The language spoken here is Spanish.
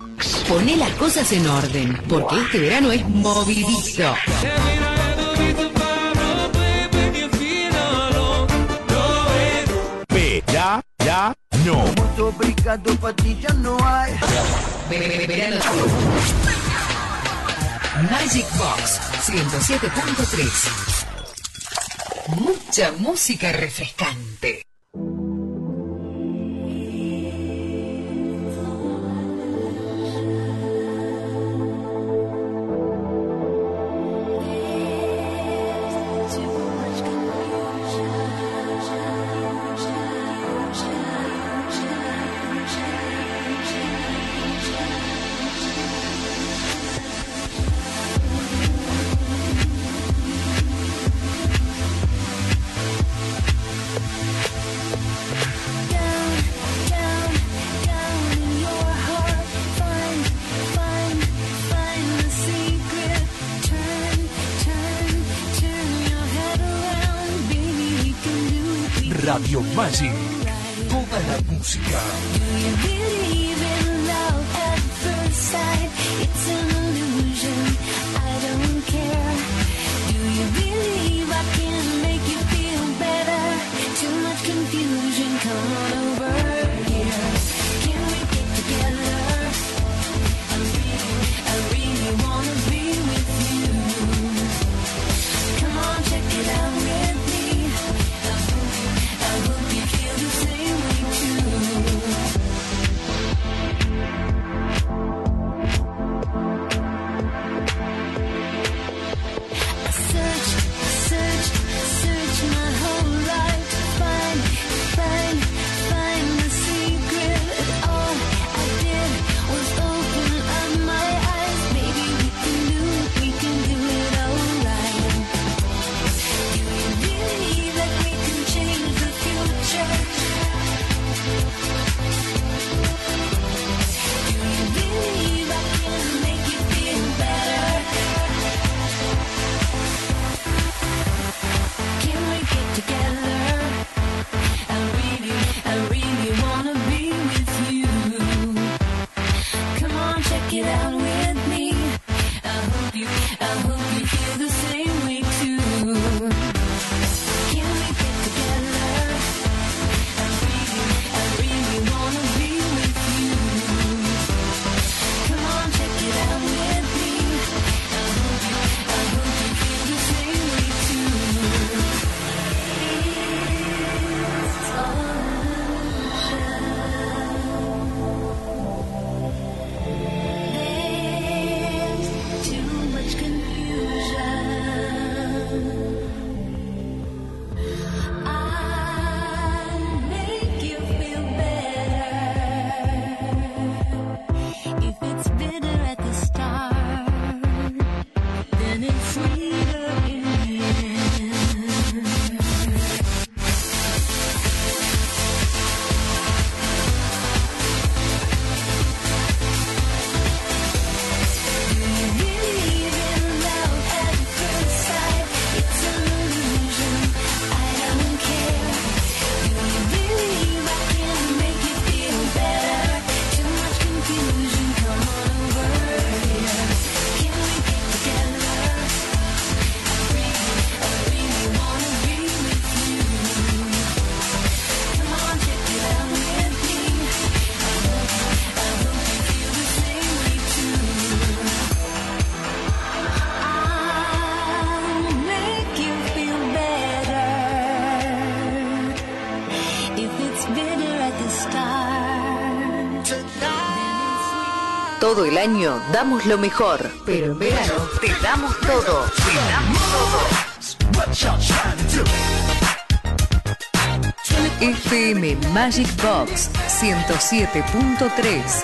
Poné las cosas en orden, porque este verano es movidito. Ya, no. Molto obrigado, para ya no hay. Verano. Magic Box 107.3. Mucha música refrescante. Radio Magic. Toda la música. Todo el año damos lo mejor, pero en verano te damos todo. Te damos todo. FM Magic Box 107.3.